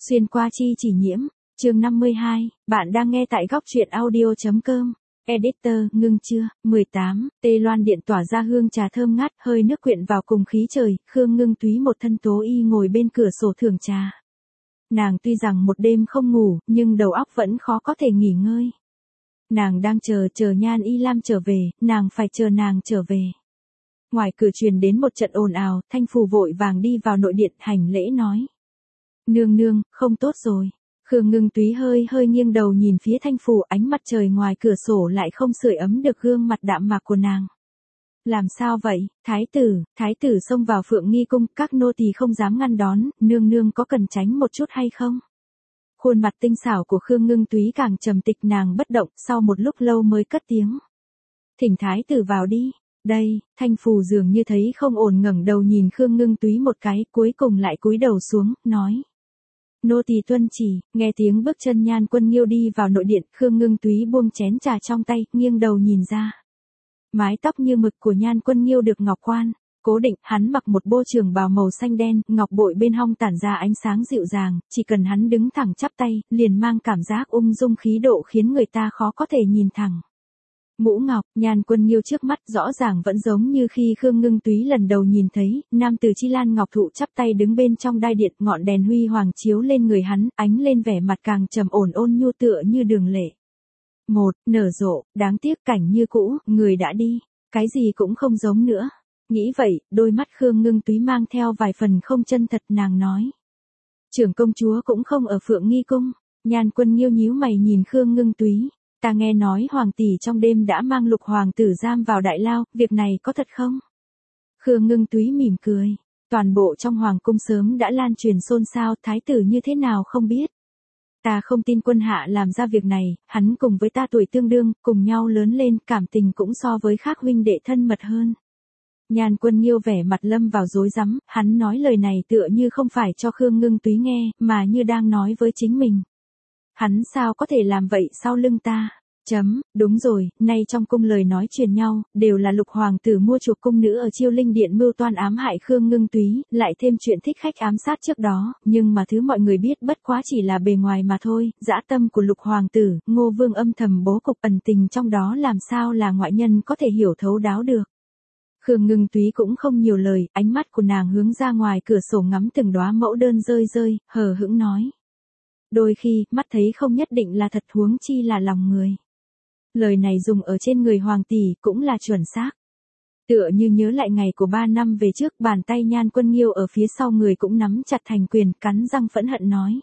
Xuyên qua chi chỉ nhiễm, chương 52, bạn đang nghe tại góc truyện audio.com. Editor, ngưng chưa, 18, tê loan điện tỏa ra hương trà thơm ngát, hơi nước quyện vào cùng khí trời, Khương Ngưng Túy một thân tố y ngồi bên cửa sổ thưởng trà. Nàng tuy rằng một đêm không ngủ, nhưng đầu óc vẫn khó có thể nghỉ ngơi. Nàng đang chờ Nhan Y Lam trở về, nàng phải chờ nàng trở về. Ngoài cửa truyền đến một trận ồn ào, Thanh Phù vội vàng đi vào nội điện hành lễ nói. Nương nương, không tốt rồi. Khương Ngưng Túy hơi nghiêng đầu nhìn phía Thanh Phù, ánh mặt trời ngoài cửa sổ lại không sưởi ấm được gương mặt đạm mạc của nàng. Làm sao vậy, thái tử xông vào Phượng Nghi cung, các nô tỳ không dám ngăn đón, nương nương có cần tránh một chút hay không? Khuôn mặt tinh xảo của Khương Ngưng Túy càng trầm tịch, nàng bất động, sau một lúc lâu mới cất tiếng. Thỉnh thái tử vào đi. Đây, Thanh Phù dường như thấy không ổn, ngẩng đầu nhìn Khương Ngưng Túy một cái, cuối cùng lại cúi đầu xuống, nói. Nô tỳ tuân chỉ. Nghe tiếng bước chân Nhan Quân Nghiêu đi vào nội điện, Khương Ngưng Túy buông chén trà trong tay, nghiêng đầu nhìn ra. Mái tóc như mực của Nhan Quân Nghiêu được ngọc quan cố định, hắn mặc một bộ trường bào màu xanh đen, ngọc bội bên hông tản ra ánh sáng dịu dàng, chỉ cần hắn đứng thẳng chắp tay, liền mang cảm giác ung dung khí độ khiến người ta khó có thể nhìn thẳng. Mũ ngọc, Nhan Quân Nghiêu trước mắt rõ ràng vẫn giống như khi Khương Ngưng Túy lần đầu nhìn thấy, nam tử Chi Lan ngọc thụ chắp tay đứng bên trong đai điện, ngọn đèn huy hoàng chiếu lên người hắn, ánh lên vẻ mặt càng trầm ổn nhu tựa như đường lệ. Một, nở rộ, đáng tiếc cảnh như cũ, người đã đi, cái gì cũng không giống nữa. Nghĩ vậy, đôi mắt Khương Ngưng Túy mang theo vài phần không chân thật, nàng nói. Trưởng công chúa cũng không ở Phượng Nghi cung. Nhan Quân Nghiêu nhíu mày nhìn Khương Ngưng Túy. Ta nghe nói hoàng tỷ trong đêm đã mang Lục hoàng tử giam vào đại lao, việc này có thật không? Khương Ngưng Túy mỉm cười. Toàn bộ trong hoàng cung sớm đã lan truyền xôn xao, thái tử như thế nào không biết. Ta không tin quân hạ làm ra việc này, hắn cùng với ta tuổi tương đương, cùng nhau lớn lên, cảm tình cũng so với khác huynh đệ thân mật hơn. Nhan Quân Nghiêu vẻ mặt lâm vào rối rắm, hắn nói lời này tựa như không phải cho Khương Ngưng Túy nghe, mà như đang nói với chính mình. Hắn sao có thể làm vậy sau lưng ta? Đúng rồi, nay trong cung lời nói truyền nhau, đều là Lục hoàng tử mua chuộc cung nữ ở Chiêu Linh điện mưu toan ám hại Khương Ngưng Túy, lại thêm chuyện thích khách ám sát trước đó, nhưng mà thứ mọi người biết bất quá chỉ là bề ngoài mà thôi, dã tâm của Lục hoàng tử, Ngô Vương âm thầm bố cục, ẩn tình trong đó làm sao là ngoại nhân có thể hiểu thấu đáo được. Khương Ngưng Túy cũng không nhiều lời, ánh mắt của nàng hướng ra ngoài cửa sổ ngắm từng đóa mẫu đơn rơi, hờ hững nói. Đôi khi, mắt thấy không nhất định là thật, huống chi là lòng người. Lời này dùng ở trên người hoàng tỷ cũng là chuẩn xác. Tựa như nhớ lại ngày của 3 năm về trước, bàn tay Nhan Quân Nghiêu ở phía sau người cũng nắm chặt thành quyền, cắn răng phẫn hận nói.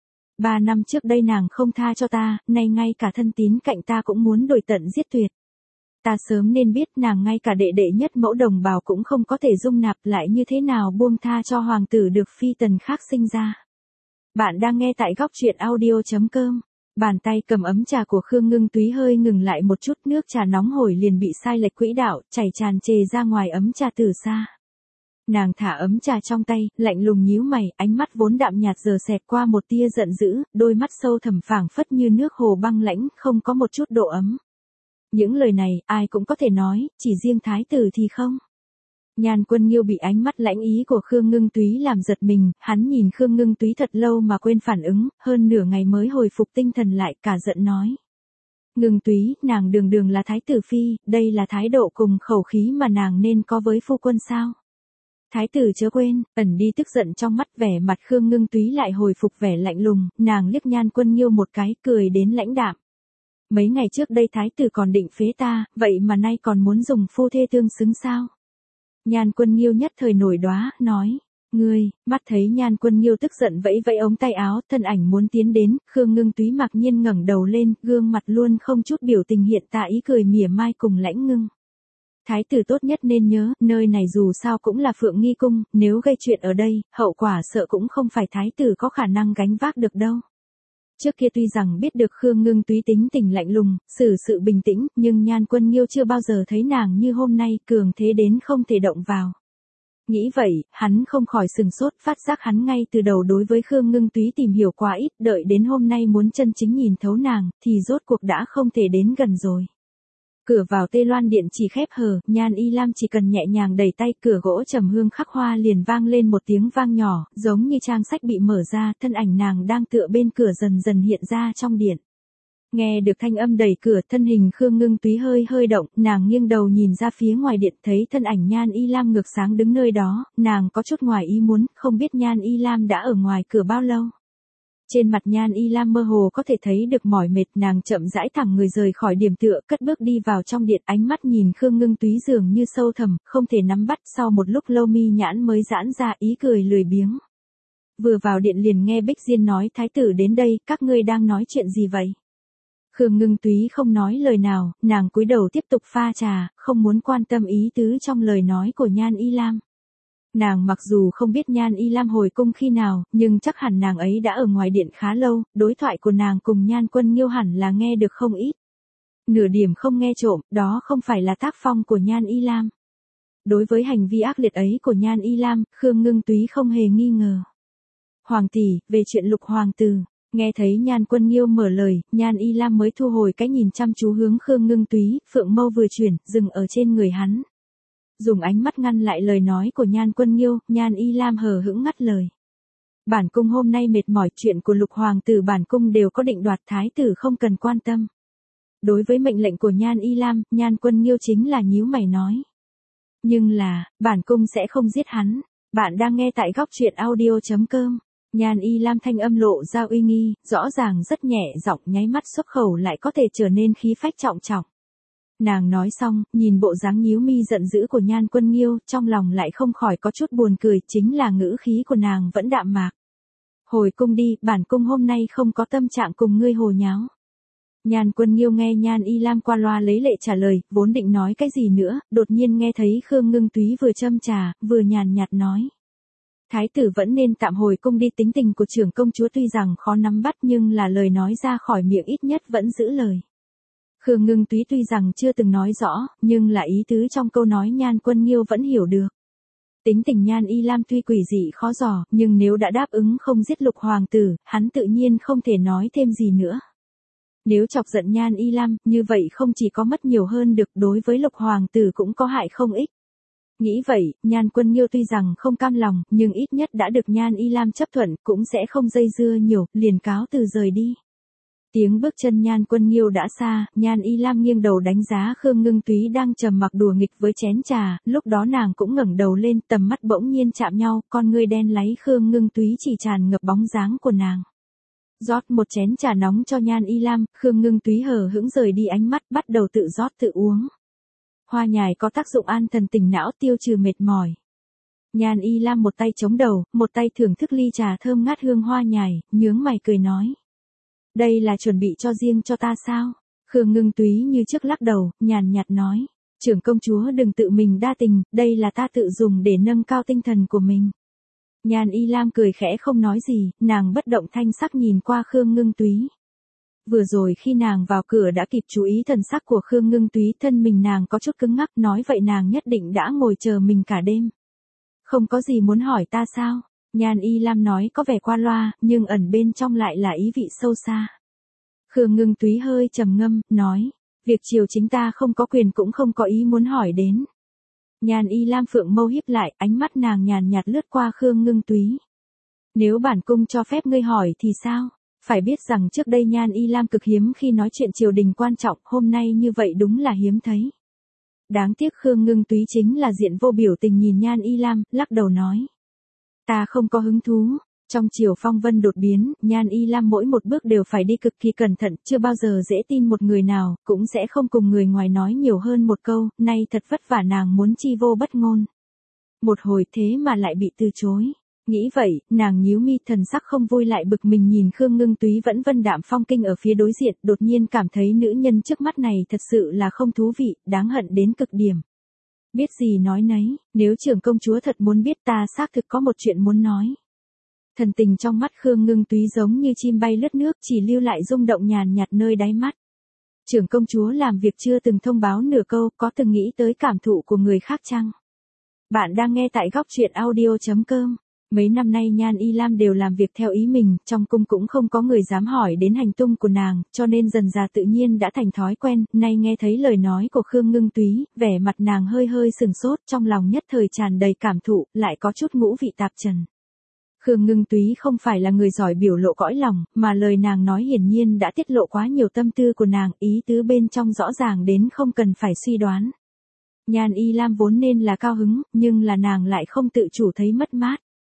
3 năm trước đây nàng không tha cho ta, nay ngay cả thân tín cạnh ta cũng muốn đuổi tận giết tuyệt. Ta sớm nên biết nàng ngay cả đệ đệ nhất mẫu đồng bào cũng không có thể dung nạp, lại như thế nào buông tha cho hoàng tử được phi tần khác sinh ra. Bạn đang nghe tại góc truyện audio.com. Bàn tay cầm ấm trà của Khương Ngưng Túy hơi ngừng lại một chút, nước trà nóng hổi liền bị sai lệch quỹ đạo, chảy tràn trề ra ngoài ấm trà từ xa. Nàng thả ấm trà trong tay, lạnh lùng nhíu mày, ánh mắt vốn đạm nhạt giờ xẹt qua một tia giận dữ, đôi mắt sâu thẳm phảng phất như nước hồ băng lãnh, không có một chút độ ấm. Những lời này, ai cũng có thể nói, chỉ riêng thái tử thì không. Nhan Quân Nghiêu bị ánh mắt lãnh ý của Khương Ngưng Túy làm giật mình, hắn nhìn Khương Ngưng Túy thật lâu mà quên phản ứng, hơn nửa ngày mới hồi phục tinh thần lại, cả giận nói. Ngưng Túy, nàng đường là thái tử phi, đây là thái độ cùng khẩu khí mà nàng nên có với phu quân sao? Thái tử chớ quên, ẩn đi tức giận trong mắt, vẻ mặt Khương Ngưng Túy lại hồi phục vẻ lạnh lùng, nàng liếc Nhan Quân Nghiêu một cái, cười đến lãnh đạm. Mấy ngày trước đây thái tử còn định phế ta, vậy mà nay còn muốn dùng phu thê tương xứng sao? Nhan Quân Nghiêu nhất thời nổi đoá, nói. Ngươi, mắt thấy Nhan Quân Nghiêu tức giận vẫy ống tay áo, thân ảnh muốn tiến đến, Khương Ngưng Túy mặc nhiên ngẩng đầu lên, gương mặt luôn không chút biểu tình hiện tại ý cười mỉa mai cùng lãnh ngưng. Thái tử tốt nhất nên nhớ, nơi này dù sao cũng là Phượng Nghi cung, nếu gây chuyện ở đây, hậu quả sợ cũng không phải thái tử có khả năng gánh vác được đâu. Trước kia tuy rằng biết được Khương Ngưng Túy tính tình lạnh lùng, xử sự bình tĩnh, nhưng Nhan Quân Nghiêu chưa bao giờ thấy nàng như hôm nay, cường thế đến không thể động vào. Nghĩ vậy, hắn không khỏi sừng sốt, phát giác hắn ngay từ đầu đối với Khương Ngưng Túy tìm hiểu quá ít, đợi đến hôm nay muốn chân chính nhìn thấu nàng, thì rốt cuộc đã không thể đến gần rồi. Cửa vào Tê Loan Điện chỉ khép hờ, Nhan Y Lam chỉ cần nhẹ nhàng đẩy tay, cửa gỗ trầm hương khắc hoa liền vang lên một tiếng vang nhỏ, giống như trang sách bị mở ra, thân ảnh nàng đang tựa bên cửa dần dần hiện ra trong điện. Nghe được thanh âm đẩy cửa, thân hình Khương Ngưng Túy hơi hơi động, nàng nghiêng đầu nhìn ra phía ngoài điện, thấy thân ảnh Nhan Y Lam ngược sáng đứng nơi đó, nàng có chút ngoài ý muốn, không biết Nhan Y Lam đã ở ngoài cửa bao lâu. Trên mặt Nhan Y Lam mơ hồ có thể thấy được mỏi mệt, nàng chậm rãi thẳng người rời khỏi điểm tựa, cất bước đi vào trong điện, ánh mắt nhìn Khương Ngưng Túy dường như sâu thẳm, không thể nắm bắt, sau một lúc lâu mi nhãn mới giãn ra, ý cười lười biếng. Vừa vào điện liền nghe Bích Diên nói, thái tử đến đây, các ngươi đang nói chuyện gì vậy? Khương Ngưng Túy không nói lời nào, nàng cúi đầu tiếp tục pha trà, không muốn quan tâm ý tứ trong lời nói của Nhan Y Lam. Nàng mặc dù không biết Nhan Y Lam hồi cung khi nào, nhưng chắc hẳn nàng ấy đã ở ngoài điện khá lâu, đối thoại của nàng cùng Nhan Quân Nghiêu hẳn là nghe được không ít. Nửa điểm không nghe trộm, đó không phải là tác phong của Nhan Y Lam. Đối với hành vi ác liệt ấy của Nhan Y Lam, Khương Ngưng Túy không hề nghi ngờ. Hoàng tỷ, về chuyện Lục hoàng tử. Nghe thấy Nhan Quân Nghiêu mở lời, Nhan Y Lam mới thu hồi cái nhìn chăm chú hướng Khương Ngưng Túy, phượng mâu vừa chuyển, dừng ở trên người hắn. Dùng ánh mắt ngăn lại lời nói của Nhan Quân Nghiêu, Nhan Y Lam hờ hững ngắt lời. Bản cung hôm nay mệt mỏi, chuyện của Lục hoàng tử bản cung đều có định đoạt, thái tử không cần quan tâm. Đối với mệnh lệnh của Nhan Y Lam, Nhan Quân Nghiêu chính là nhíu mày nói. Nhưng là, bản cung sẽ không giết hắn. Bạn đang nghe tại góc truyện audio.com. Nhan Y Lam thanh âm lộ ra uy nghi, rõ ràng rất nhẹ giọng, nháy mắt xuất khẩu lại có thể trở nên khí phách trọng trọng. Nàng nói xong, nhìn bộ dáng nhíu mi giận dữ của Nhan Quân Nghiêu, trong lòng lại không khỏi có chút buồn cười, chính là ngữ khí của nàng vẫn đạm mạc. Hồi cung đi, bản cung hôm nay không có tâm trạng cùng ngươi hồ nháo. Nhan Quân Nghiêu nghe Nhan Y Lam qua loa lấy lệ trả lời, vốn định nói cái gì nữa, đột nhiên nghe thấy Khương Ngưng Túy vừa châm trà, vừa nhàn nhạt nói. Thái tử vẫn nên tạm hồi cung đi, tính tình của trưởng công chúa tuy rằng khó nắm bắt nhưng là lời nói ra khỏi miệng ít nhất vẫn giữ lời. Khương Ngưng Túy tuy rằng chưa từng nói rõ, nhưng là ý tứ trong câu nói Nhan Quân Nghiêu vẫn hiểu được. Tính tình Nhan Y Lam tuy quỷ dị khó dò, nhưng nếu đã đáp ứng không giết Lục hoàng tử, hắn tự nhiên không thể nói thêm gì nữa. Nếu chọc giận Nhan Y Lam, như vậy không chỉ có mất nhiều hơn được, đối với Lục hoàng tử cũng có hại không ích. Nghĩ vậy, Nhan Quân Nghiêu tuy rằng không cam lòng, nhưng ít nhất đã được Nhan Y Lam chấp thuận, cũng sẽ không dây dưa nhiều, liền cáo từ rời đi. Tiếng bước chân Nhan Quân Nghiêu đã xa, Nhan Y Lam nghiêng đầu đánh giá Khương Ngưng Túy đang trầm mặc đùa nghịch với chén trà, lúc đó nàng cũng ngẩng đầu lên, tầm mắt bỗng nhiên chạm nhau, con ngươi đen láy Khương Ngưng Túy chỉ tràn ngập bóng dáng của nàng. Rót một chén trà nóng cho Nhan Y Lam, Khương Ngưng Túy hờ hững rời đi ánh mắt, bắt đầu tự rót tự uống. Hoa nhài có tác dụng an thần tỉnh não, tiêu trừ mệt mỏi. Nhan Y Lam một tay chống đầu, một tay thưởng thức ly trà thơm ngát hương hoa nhài, nhướng mày cười nói. Đây là chuẩn bị cho riêng cho ta sao? Khương Ngưng Túy như trước lắc đầu, nhàn nhạt nói. Trưởng công chúa đừng tự mình đa tình, đây là ta tự dùng để nâng cao tinh thần của mình. Nhan Y Lam cười khẽ không nói gì, nàng bất động thanh sắc nhìn qua Khương Ngưng Túy. Vừa rồi khi nàng vào cửa đã kịp chú ý thần sắc của Khương Ngưng Túy, thân mình nàng có chút cứng ngắc, nói vậy nàng nhất định đã ngồi chờ mình cả đêm. Không có gì muốn hỏi ta sao? Nhan Y Lam nói có vẻ qua loa, nhưng ẩn bên trong lại là ý vị sâu xa. Khương Ngưng Túy hơi trầm ngâm, nói, việc triều chính ta không có quyền cũng không có ý muốn hỏi đến. Nhan Y Lam phượng mâu híp lại, ánh mắt nàng nhàn nhạt lướt qua Khương Ngưng Túy. Nếu bản cung cho phép ngươi hỏi thì sao? Phải biết rằng trước đây Nhan Y Lam cực hiếm khi nói chuyện triều đình quan trọng, hôm nay như vậy đúng là hiếm thấy. Đáng tiếc Khương Ngưng Túy chính là diện vô biểu tình nhìn Nhan Y Lam, lắc đầu nói. Ta không có hứng thú. Trong triều phong vân đột biến, Nhan Y Lam mỗi một bước đều phải đi cực kỳ cẩn thận, chưa bao giờ dễ tin một người nào, cũng sẽ không cùng người ngoài nói nhiều hơn một câu, nay thật vất vả nàng muốn chi vô bất ngôn. Một hồi thế mà lại bị từ chối. Nghĩ vậy, nàng nhíu mi, thần sắc không vui lại bực mình nhìn Khương Ngưng Túy vẫn vân đạm phong kinh ở phía đối diện, đột nhiên cảm thấy nữ nhân trước mắt này thật sự là không thú vị, đáng hận đến cực điểm. Biết gì nói nấy, nếu trưởng công chúa thật muốn biết ta xác thực có một chuyện muốn nói. Thần tình trong mắt Khương Ngưng Túy giống như chim bay lướt nước, chỉ lưu lại rung động nhàn nhạt nơi đáy mắt. Trưởng công chúa làm việc chưa từng thông báo nửa câu, có từng nghĩ tới cảm thụ của người khác chăng? Bạn đang nghe tại góc truyện audio.com. Mấy năm nay Nhan Y Lam đều làm việc theo ý mình, trong cung cũng không có người dám hỏi đến hành tung của nàng, cho nên dần dà tự nhiên đã thành thói quen, nay nghe thấy lời nói của Khương Ngưng Túy, vẻ mặt nàng hơi hơi sừng sốt, trong lòng nhất thời tràn đầy cảm thụ, lại có chút ngũ vị tạp trần. Khương Ngưng Túy không phải là người giỏi biểu lộ cõi lòng, mà lời nàng nói hiển nhiên đã tiết lộ quá nhiều tâm tư của nàng, ý tứ bên trong rõ ràng đến không cần phải suy đoán. Nhan Y Lam vốn nên là cao hứng, nhưng là nàng lại không tự chủ thấy mất mát.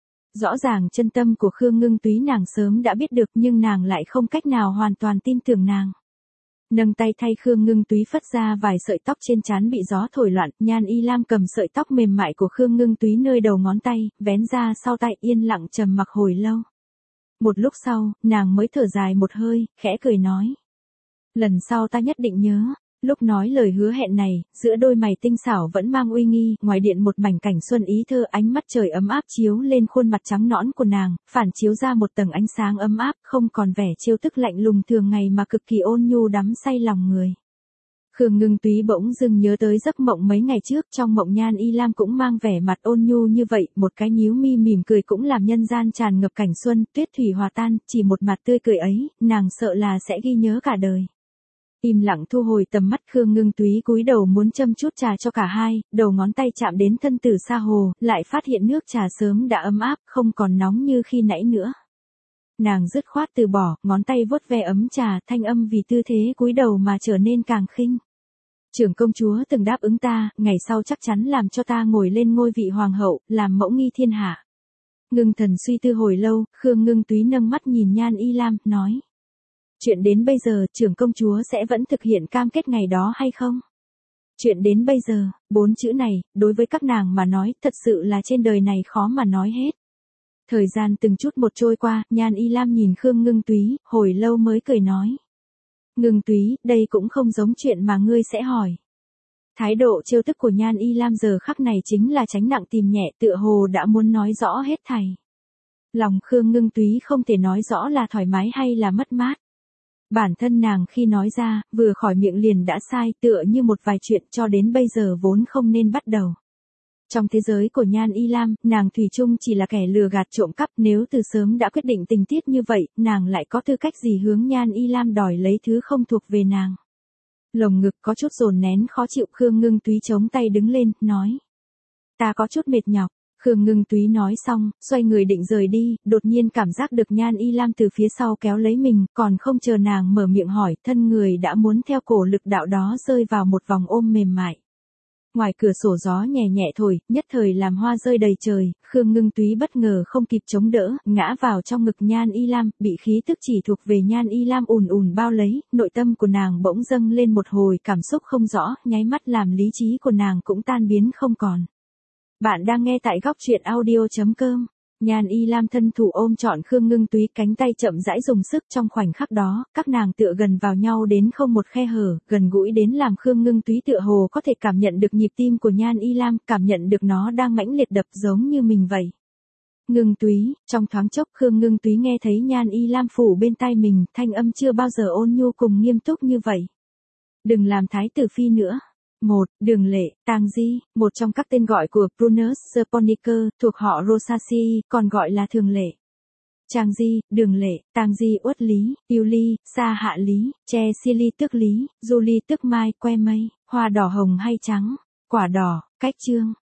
Rõ ràng chân tâm của Khương Ngưng Túy nàng sớm đã biết được nhưng nàng lại không cách nào hoàn toàn tin tưởng nàng. Nâng tay thay Khương Ngưng Túy phất ra vài sợi tóc trên trán bị gió thổi loạn, Nhan Y Lam cầm sợi tóc mềm mại của Khương Ngưng Túy nơi đầu ngón tay, vén ra sau tay yên lặng trầm mặc hồi lâu. Một lúc sau, nàng mới thở dài một hơi, khẽ cười nói. Lần sau ta nhất định nhớ. Lúc nói lời hứa hẹn này, giữa đôi mày tinh xảo vẫn mang uy nghi, ngoài điện một mảnh cảnh xuân ý thơ, ánh mắt trời ấm áp chiếu lên khuôn mặt trắng nõn của nàng, phản chiếu ra một tầng ánh sáng ấm áp, không còn vẻ trêu tức lạnh lùng thường ngày mà cực kỳ ôn nhu đắm say lòng người. Khương Ngưng Túy bỗng dưng nhớ tới giấc mộng mấy ngày trước, trong mộng Nhan Y Lam cũng mang vẻ mặt ôn nhu như vậy, một cái nhíu mi mỉm cười cũng làm nhân gian tràn ngập cảnh xuân, tuyết thủy hòa tan, chỉ một mặt tươi cười ấy, nàng sợ là sẽ ghi nhớ cả đời. Im lặng thu hồi tầm mắt, Khương Ngưng Túy cúi đầu muốn châm chút trà cho cả hai, đầu ngón tay chạm đến thân tử sa hồ, lại phát hiện nước trà sớm đã ấm áp, không còn nóng như khi nãy nữa. Nàng dứt khoát từ bỏ, ngón tay vuốt ve ấm trà, thanh âm vì tư thế cúi đầu mà trở nên càng khinh. Trưởng công chúa từng đáp ứng ta, ngày sau chắc chắn làm cho ta ngồi lên ngôi vị hoàng hậu, làm mẫu nghi thiên hạ. Ngưng thần suy tư hồi lâu, Khương Ngưng Túy nâng mắt nhìn Nhan Y Lam, nói. Chuyện đến bây giờ, trưởng công chúa sẽ vẫn thực hiện cam kết ngày đó hay không? Chuyện đến bây giờ, 4 chữ này, đối với các nàng mà nói, thật sự là trên đời này khó mà nói hết. Thời gian từng chút một trôi qua, Nhan Y Lam nhìn Khương Ngưng Túy, hồi lâu mới cười nói. Ngưng Túy, đây cũng không giống chuyện mà ngươi sẽ hỏi. Thái độ trêu tức của Nhan Y Lam giờ khắc này chính là tránh nặng tìm nhẹ, tựa hồ đã muốn nói rõ hết thảy. Lòng Khương Ngưng Túy không thể nói rõ là thoải mái hay là mất mát. Bản thân nàng khi nói ra, vừa khỏi miệng liền đã sai, tựa như một vài chuyện cho đến bây giờ vốn không nên bắt đầu. Trong thế giới của Nhan Y Lam, nàng thủy chung chỉ là kẻ lừa gạt trộm cắp, nếu từ sớm đã quyết định tình tiết như vậy, nàng lại có tư cách gì hướng Nhan Y Lam đòi lấy thứ không thuộc về nàng. Lồng ngực có chút dồn nén khó chịu, Khương Ngưng Túy chống tay đứng lên, nói. Ta có chút mệt nhọc. Khương Ngưng Túy nói xong, xoay người định rời đi, đột nhiên cảm giác được Nhan Y Lam từ phía sau kéo lấy mình, còn không chờ nàng mở miệng hỏi, thân người đã muốn theo cổ lực đạo đó rơi vào một vòng ôm mềm mại. Ngoài cửa sổ gió nhẹ nhẹ thổi, nhất thời làm hoa rơi đầy trời, Khương Ngưng Túy bất ngờ không kịp chống đỡ, ngã vào trong ngực Nhan Y Lam, bị khí tức chỉ thuộc về Nhan Y Lam ùn ùn bao lấy, nội tâm của nàng bỗng dâng lên một hồi cảm xúc không rõ, nháy mắt làm lý trí của nàng cũng tan biến không còn. Bạn đang nghe tại góc truyện audio.com. Nhan Y Lam thân thủ ôm trọn Khương Ngưng Túy, cánh tay chậm rãi dùng sức, trong khoảnh khắc đó, các nàng tựa gần vào nhau đến không một khe hở, gần gũi đến làm Khương Ngưng Túy tựa hồ có thể cảm nhận được nhịp tim của Nhan Y Lam, cảm nhận được nó đang mãnh liệt đập giống như mình vậy. Ngưng Túy, trong thoáng chốc Khương Ngưng Túy nghe thấy Nhan Y Lam phủ bên tai mình, thanh âm chưa bao giờ ôn nhu cùng nghiêm túc như vậy. Đừng làm thái tử phi nữa. Đường Lệ, Tang Di, một trong các tên gọi của Prunus Speroniker, thuộc họ Rosaceae, còn gọi là Thường Lệ. Trang Di, Đường Lệ, Tang Di Uất Lý, Yêu Ly, Sa Hạ Lý, Che Silly tức Lý, Du Ly tức Mai, Que Mây, hoa đỏ hồng hay trắng, quả đỏ, cách trương.